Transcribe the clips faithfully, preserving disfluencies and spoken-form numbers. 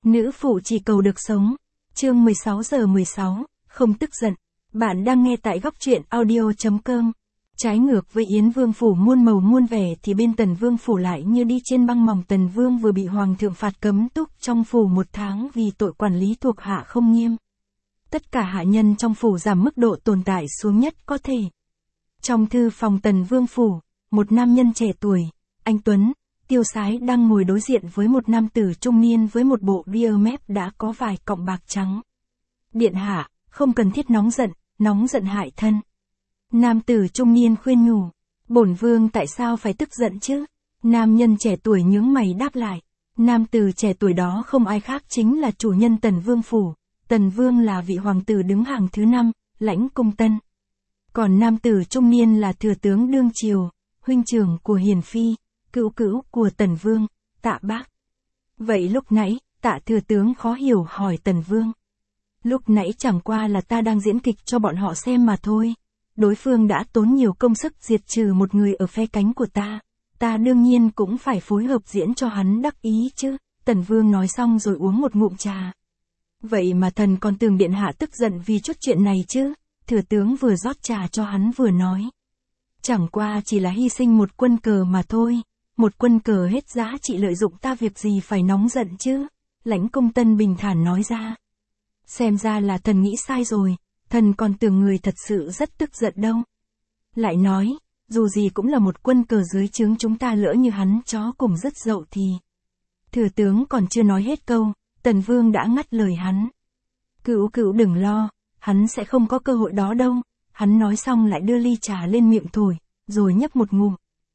Nữ phụ chỉ cầu được sống. Chương mười sáu giờ mười sáu, không tức giận. Bạn đang nghe tại góc truyện audio chấm com. Trái ngược với Yến Vương phủ muôn màu muôn vẻ thì bên Tần Vương phủ lại như đi trên băng mỏng. Tần Vương vừa bị Hoàng thượng phạt cấm túc trong phủ một tháng vì tội quản lý thuộc hạ không nghiêm. Tất cả hạ nhân trong phủ giảm mức độ tồn tại xuống nhất có thể. Trong thư phòng Tần Vương phủ, một nam nhân trẻ tuổi, anh tuấn, tiêu sái đang ngồi đối diện với một nam tử trung niên với một bộ ria mép đã có vài cọng bạc trắng. Điện hạ, không cần thiết nóng giận, nóng giận hại thân. Nam tử trung niên khuyên nhủ, bổn vương tại sao phải tức giận chứ? Nam nhân trẻ tuổi nhướng mày đáp lại. Nam tử trẻ tuổi đó không ai khác chính là chủ nhân Tần Vương phủ. Tần Vương là vị hoàng tử đứng hàng thứ năm, lãnh cung tân. Còn nam tử trung niên là thừa tướng đương triều, huynh trưởng của Hiền Phi, cữu cữu của Tần Vương, Tạ Bác. Vậy lúc nãy, Tạ thừa tướng khó hiểu hỏi Tần Vương. Lúc nãy chẳng qua là ta đang diễn kịch cho bọn họ xem mà thôi. Đối phương đã tốn nhiều công sức diệt trừ một người ở phe cánh của ta. Ta đương nhiên cũng phải phối hợp diễn cho hắn đắc ý chứ. Tần Vương nói xong rồi uống một ngụm trà. Vậy mà thần còn tưởng điện hạ tức giận vì chút chuyện này chứ. Thừa tướng vừa rót trà cho hắn vừa nói. Chẳng qua chỉ là hy sinh một quân cờ mà thôi. Một quân cờ hết giá trị lợi dụng ta việc gì phải nóng giận chứ. Lãnh Công Tân bình thản nói ra. Xem ra là thần nghĩ sai rồi. Thần còn tưởng người thật sự rất tức giận đâu. Lại nói, dù gì cũng là một quân cờ dưới trướng chúng ta, lỡ như hắn chó cùng rất dậu thì. Thừa tướng còn chưa nói hết câu, Tần Vương đã ngắt lời hắn. Cữu cữu đừng lo, hắn sẽ không có cơ hội đó đâu. Hắn nói xong lại đưa ly trà lên miệng thổi, rồi nhấp một ngụm.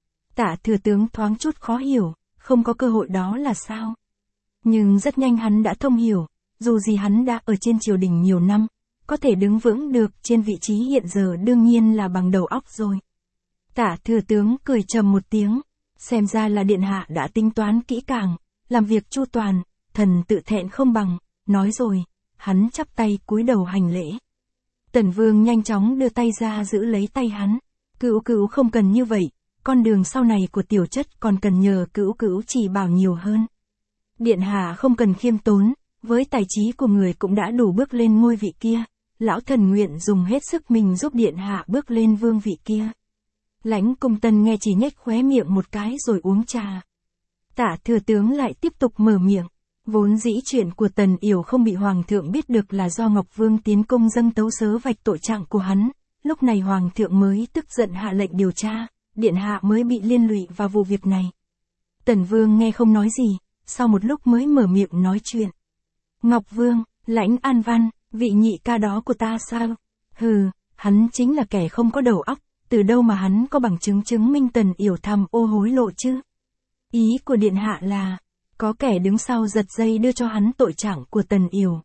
Tạ thừa tướng thoáng chút khó hiểu, không có cơ hội đó là sao? Nhưng rất nhanh hắn đã thông hiểu, dù gì hắn đã ở trên triều đình nhiều năm, có thể đứng vững được trên vị trí hiện giờ đương nhiên là bằng đầu óc rồi. Tạ thừa tướng cười trầm một tiếng, xem ra là điện hạ đã tính toán kỹ càng, làm việc chu toàn, thần tự thẹn không bằng, nói rồi, hắn chắp tay cúi đầu hành lễ. Tần Vương nhanh chóng đưa tay ra giữ lấy tay hắn, cữu cữu không cần như vậy, con đường sau này của tiểu chất còn cần nhờ cữu cữu chỉ bảo nhiều hơn. Điện hạ không cần khiêm tốn, với tài trí của người cũng đã đủ bước lên ngôi vị kia, lão thần nguyện dùng hết sức mình giúp điện hạ bước lên vương vị kia. Lãnh Công Tân nghe chỉ nhếch khóe miệng một cái rồi uống trà. Tạ thừa tướng lại tiếp tục mở miệng, vốn dĩ chuyện của Tần Yểu không bị hoàng thượng biết được là do Ngọc Vương tiến công dâng tấu sớ vạch tội trạng của hắn, lúc này hoàng thượng mới tức giận hạ lệnh điều tra, điện hạ mới bị liên lụy vào vụ việc này. Tần Vương nghe không nói gì, sau một lúc mới mở miệng nói chuyện. Ngọc Vương, Lãnh An Văn, vị nhị ca đó của ta sao? Hừ, hắn chính là kẻ không có đầu óc, từ đâu mà hắn có bằng chứng chứng minh Tần Yểu tham ô hối lộ chứ? Ý của điện hạ là, có kẻ đứng sau giật dây đưa cho hắn tội trạng của Tần Yểu.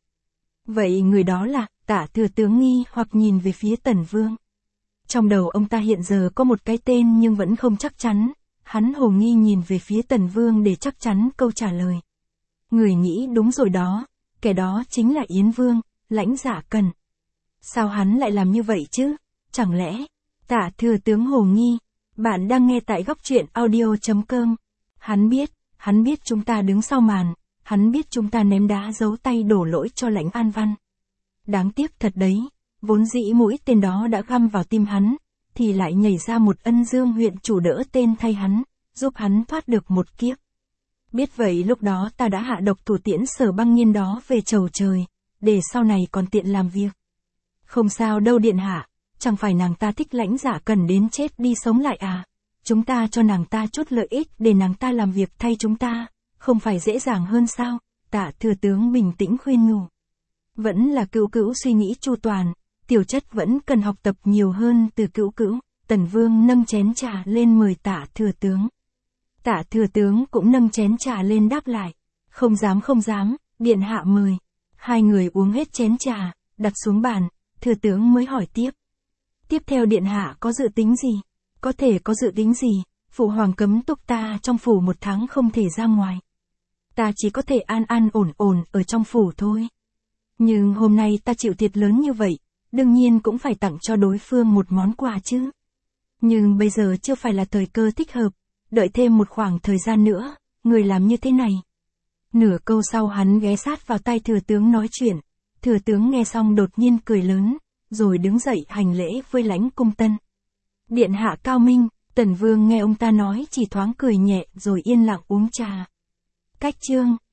Vậy người đó là? Tạ thừa tướng nghi hoặc nhìn về phía Tần Vương. Trong đầu ông ta hiện giờ có một cái tên nhưng vẫn không chắc chắn, hắn hồ nghi nhìn về phía Tần Vương để chắc chắn câu trả lời. Người nghĩ đúng rồi đó, kẻ đó chính là Yến Vương, Lãnh Dạ Cần. Sao hắn lại làm như vậy chứ? Chẳng lẽ? Tạ thừa tướng hồ nghi, bạn đang nghe tại góc truyện audio chấm com. Hắn biết, hắn biết chúng ta đứng sau màn, hắn biết chúng ta ném đá giấu tay đổ lỗi cho Lãnh An Văn. Đáng tiếc thật đấy, vốn dĩ mũi tên đó đã găm vào tim hắn, thì lại nhảy ra một Ân Dương huyện chủ đỡ tên thay hắn, giúp hắn thoát được một kiếp. Biết vậy lúc đó ta đã hạ độc thủ tiễn Sở Băng Nhiên đó về chầu trời, để sau này còn tiện làm việc. Không sao đâu điện hạ, chẳng phải nàng ta thích Lãnh Dạ Cần đến chết đi sống lại à? Chúng ta cho nàng ta chút lợi ích để nàng ta làm việc thay chúng ta, không phải dễ dàng hơn sao? Tạ thừa tướng bình tĩnh khuyên nhủ. Vẫn là cữu cữu suy nghĩ chu toàn, tiểu chất vẫn cần học tập nhiều hơn từ cữu cữu. Tần Vương nâng chén trà lên mời Tạ thừa tướng. Tạ thừa tướng cũng nâng chén trà lên đáp lại. Không dám không dám, điện hạ mời. Hai người uống hết chén trà, đặt xuống bàn, thừa tướng mới hỏi tiếp. Tiếp theo điện hạ có dự tính gì? Có thể có dự tính gì? Phụ hoàng cấm túc ta trong phủ một tháng không thể ra ngoài. Ta chỉ có thể an an ổn ổn ở trong phủ thôi. Nhưng hôm nay ta chịu thiệt lớn như vậy, đương nhiên cũng phải tặng cho đối phương một món quà chứ. Nhưng bây giờ chưa phải là thời cơ thích hợp, đợi thêm một khoảng thời gian nữa, người làm như thế này. Nửa câu sau hắn ghé sát vào tai thừa tướng nói chuyện. Thừa tướng nghe xong đột nhiên cười lớn, rồi đứng dậy hành lễ với lãnh cung tân. Điện hạ cao minh, Tần Vương nghe ông ta nói chỉ thoáng cười nhẹ rồi yên lặng uống trà. Cách chương